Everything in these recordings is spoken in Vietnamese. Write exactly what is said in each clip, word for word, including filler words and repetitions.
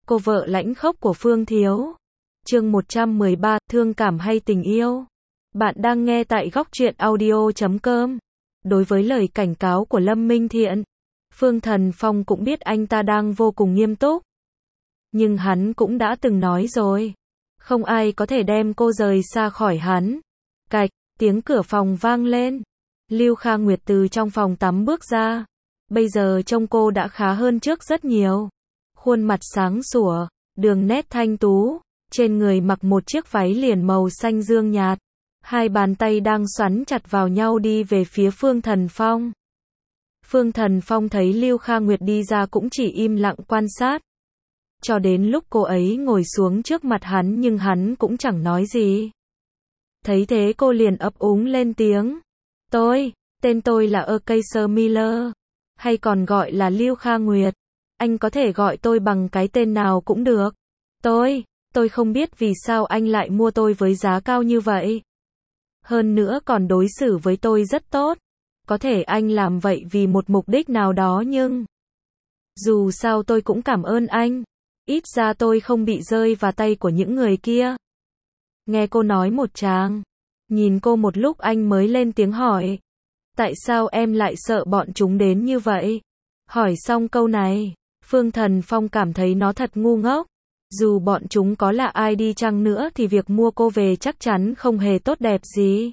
cô vợ lãnh khốc của Phương Thiếu. Chương một trăm mười ba, thương cảm hay tình yêu? Bạn đang nghe tại góc truyện audio chấm com. Đối với lời cảnh cáo của Lâm Minh Thiện, Phương Thần Phong cũng biết anh ta đang vô cùng nghiêm túc. Nhưng hắn cũng đã từng nói rồi, không ai có thể đem cô rời xa khỏi hắn. Cạch, tiếng cửa phòng vang lên. Lưu Kha Nguyệt từ trong phòng tắm bước ra. Bây giờ trông cô đã khá hơn trước rất nhiều. Khuôn mặt sáng sủa, đường nét thanh tú, trên người mặc một chiếc váy liền màu xanh dương nhạt. Hai bàn tay đang xoắn chặt vào nhau đi về phía Phương Thần Phong. Phương Thần Phong thấy Lưu Kha Nguyệt đi ra cũng chỉ im lặng quan sát. Cho đến lúc cô ấy ngồi xuống trước mặt hắn nhưng hắn cũng chẳng nói gì. Thấy thế cô liền ấp úng lên tiếng. Tôi, tên tôi là Acacia Miller, hay còn gọi là Lưu Kha Nguyệt. Anh có thể gọi tôi bằng cái tên nào cũng được. Tôi, tôi không biết vì sao anh lại mua tôi với giá cao như vậy. Hơn nữa còn đối xử với tôi rất tốt. Có thể anh làm vậy vì một mục đích nào đó nhưng dù sao tôi cũng cảm ơn anh. Ít ra tôi không bị rơi vào tay của những người kia. Nghe cô nói một tràng, nhìn cô một lúc anh mới lên tiếng hỏi. Tại sao em lại sợ bọn chúng đến như vậy? Hỏi xong câu này, Phương Thần Phong cảm thấy nó thật ngu ngốc. Dù bọn chúng có là ai đi chăng nữa thì việc mua cô về chắc chắn không hề tốt đẹp gì.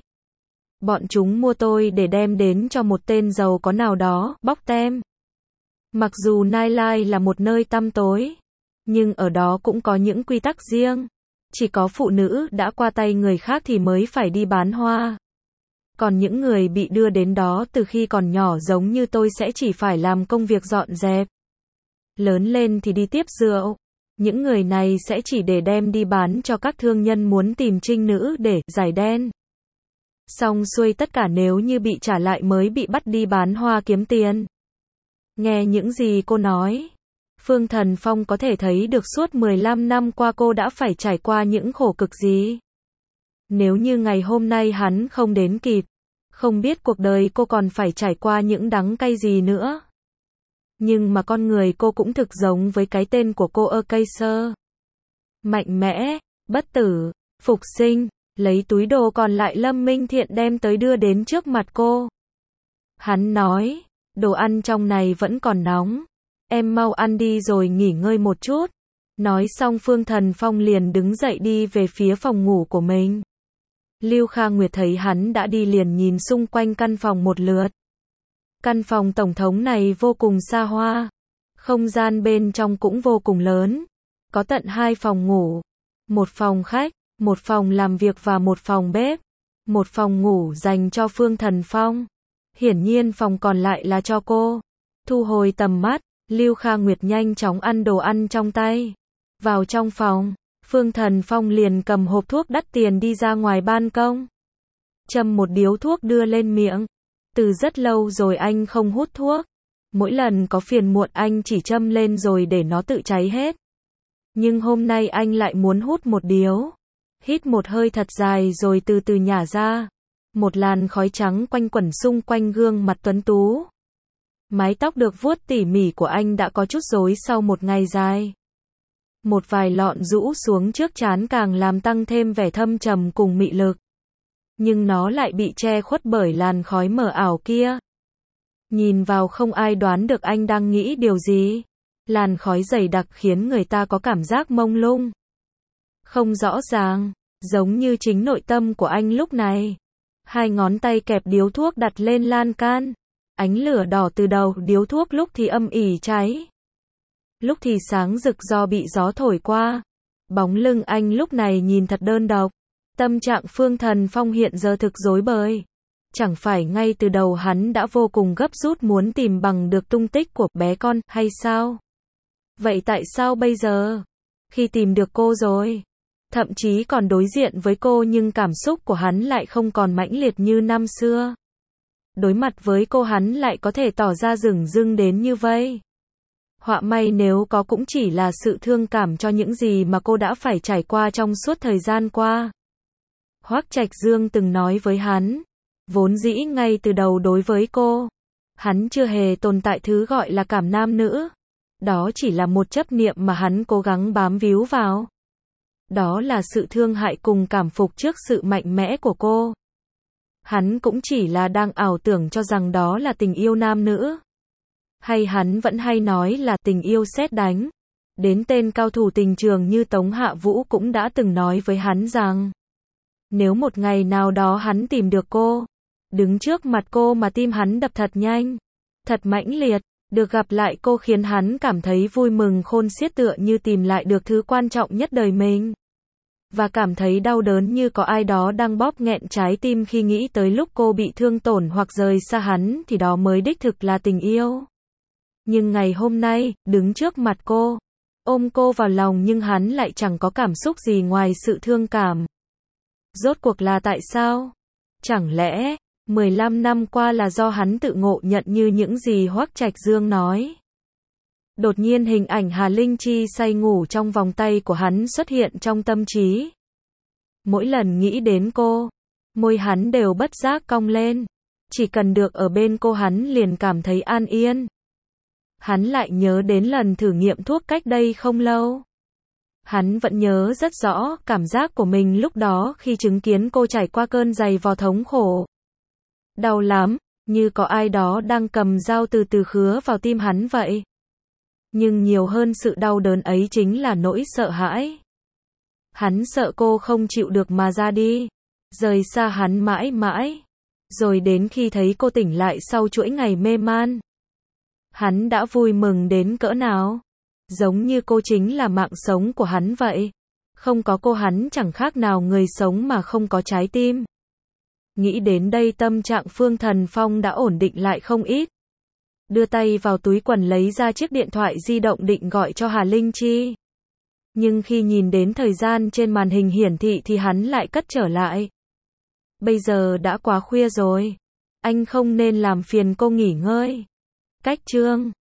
Bọn chúng mua tôi để đem đến cho một tên giàu có nào đó, bóc tem. Mặc dù Nightlife là một nơi tăm tối, nhưng ở đó cũng có những quy tắc riêng. Chỉ có phụ nữ đã qua tay người khác thì mới phải đi bán hoa. Còn những người bị đưa đến đó từ khi còn nhỏ giống như tôi sẽ chỉ phải làm công việc dọn dẹp. Lớn lên thì đi tiếp rượu. Những người này sẽ chỉ để đem đi bán cho các thương nhân muốn tìm trinh nữ để giải đen. Xong xuôi tất cả nếu như bị trả lại mới bị bắt đi bán hoa kiếm tiền. Nghe những gì cô nói, Phương Thần Phong có thể thấy được suốt mười lăm năm qua cô đã phải trải qua những khổ cực gì. Nếu như ngày hôm nay hắn không đến kịp, không biết cuộc đời cô còn phải trải qua những đắng cay gì nữa. Nhưng mà con người cô cũng thực giống với cái tên của cô Acacia. Mạnh mẽ, bất tử, phục sinh. Lấy túi đồ còn lại Lâm Minh Thiện đem tới đưa đến trước mặt cô. Hắn nói, đồ ăn trong này vẫn còn nóng. Em mau ăn đi rồi nghỉ ngơi một chút. Nói xong Phương Thần Phong liền đứng dậy đi về phía phòng ngủ của mình. Lưu Kha Nguyệt thấy hắn đã đi liền nhìn xung quanh căn phòng một lượt. Căn phòng tổng thống này vô cùng xa hoa. Không gian bên trong cũng vô cùng lớn. Có tận hai phòng ngủ. Một phòng khách, một phòng làm việc và một phòng bếp. Một phòng ngủ dành cho Phương Thần Phong. Hiển nhiên phòng còn lại là cho cô. Thu hồi tầm mắt, Lưu Kha Nguyệt nhanh chóng ăn đồ ăn trong tay. Vào trong phòng, Phương Thần Phong liền cầm hộp thuốc đắt tiền đi ra ngoài ban công. Châm một điếu thuốc đưa lên miệng. Từ rất lâu rồi anh không hút thuốc. Mỗi lần có phiền muộn anh chỉ châm lên rồi để nó tự cháy hết. Nhưng hôm nay anh lại muốn hút một điếu. Hít một hơi thật dài rồi từ từ nhả ra. Một làn khói trắng quanh quẩn xung quanh gương mặt tuấn tú. Mái tóc được vuốt tỉ mỉ của anh đã có chút rối sau một ngày dài. Một vài lọn rũ xuống trước trán càng làm tăng thêm vẻ thâm trầm cùng mị lực. Nhưng nó lại bị che khuất bởi làn khói mờ ảo kia. Nhìn vào không ai đoán được anh đang nghĩ điều gì. Làn khói dày đặc khiến người ta có cảm giác mông lung. Không rõ ràng, giống như chính nội tâm của anh lúc này. Hai ngón tay kẹp điếu thuốc đặt lên lan can. Ánh lửa đỏ từ đầu điếu thuốc lúc thì âm ỉ cháy. Lúc thì sáng rực do bị gió thổi qua. Bóng lưng anh lúc này nhìn thật đơn độc. Tâm trạng Phương Thần Phong hiện giờ thực rối bời. Chẳng phải ngay từ đầu hắn đã vô cùng gấp rút muốn tìm bằng được tung tích của bé con hay sao? Vậy tại sao bây giờ, khi tìm được cô rồi, thậm chí còn đối diện với cô nhưng cảm xúc của hắn lại không còn mãnh liệt như năm xưa? Đối mặt với cô hắn lại có thể tỏ ra dửng dưng đến như vậy. Họa may nếu có cũng chỉ là sự thương cảm cho những gì mà cô đã phải trải qua trong suốt thời gian qua. Hoắc Trạch Dương từng nói với hắn, vốn dĩ ngay từ đầu đối với cô, hắn chưa hề tồn tại thứ gọi là cảm nam nữ. đó chỉ là một chấp niệm mà hắn cố gắng bám víu vào. Đó là sự thương hại cùng cảm phục trước sự mạnh mẽ của cô. Hắn cũng chỉ là đang ảo tưởng cho rằng đó là tình yêu nam nữ. Hay hắn vẫn hay nói là tình yêu sét đánh. Đến tên cao thủ tình trường như Tống Hạ Vũ cũng đã từng nói với hắn rằng, nếu một ngày nào đó hắn tìm được cô, đứng trước mặt cô mà tim hắn đập thật nhanh, thật mãnh liệt, được gặp lại cô khiến hắn cảm thấy vui mừng khôn xiết tựa như tìm lại được thứ quan trọng nhất đời mình. Và cảm thấy đau đớn như có ai đó đang bóp nghẹn trái tim khi nghĩ tới lúc cô bị thương tổn hoặc rời xa hắn thì đó mới đích thực là tình yêu. Nhưng ngày hôm nay, đứng trước mặt cô, ôm cô vào lòng nhưng hắn lại chẳng có cảm xúc gì ngoài sự thương cảm. Rốt cuộc là tại sao? Chẳng lẽ, mười lăm năm qua là do hắn tự ngộ nhận như những gì Hoắc Trạch Dương nói? Đột nhiên hình ảnh Hà Linh Chi say ngủ trong vòng tay của hắn xuất hiện trong tâm trí. Mỗi lần nghĩ đến cô, môi hắn đều bất giác cong lên. Chỉ cần được ở bên cô hắn liền cảm thấy an yên. Hắn lại nhớ đến lần thử nghiệm thuốc cách đây không lâu. Hắn vẫn nhớ rất rõ cảm giác của mình lúc đó khi chứng kiến cô trải qua cơn giày vò thống khổ. Đau lắm, như có ai đó đang cầm dao từ từ khứa vào tim hắn vậy. Nhưng nhiều hơn sự đau đớn ấy chính là nỗi sợ hãi. Hắn sợ cô không chịu được mà ra đi, rời xa hắn mãi mãi. Rồi đến khi thấy cô tỉnh lại sau chuỗi ngày mê man, hắn đã vui mừng đến cỡ nào. Giống như cô chính là mạng sống của hắn vậy. Không có cô hắn chẳng khác nào người sống mà không có trái tim. Nghĩ đến đây tâm trạng Phương Thần Phong đã ổn định lại không ít. Đưa tay vào túi quần lấy ra chiếc điện thoại di động định gọi cho Hà Linh Chi. Nhưng khi nhìn đến thời gian trên màn hình hiển thị thì hắn lại cất trở lại. Bây giờ đã quá khuya rồi. Anh không nên làm phiền cô nghỉ ngơi. Cách chương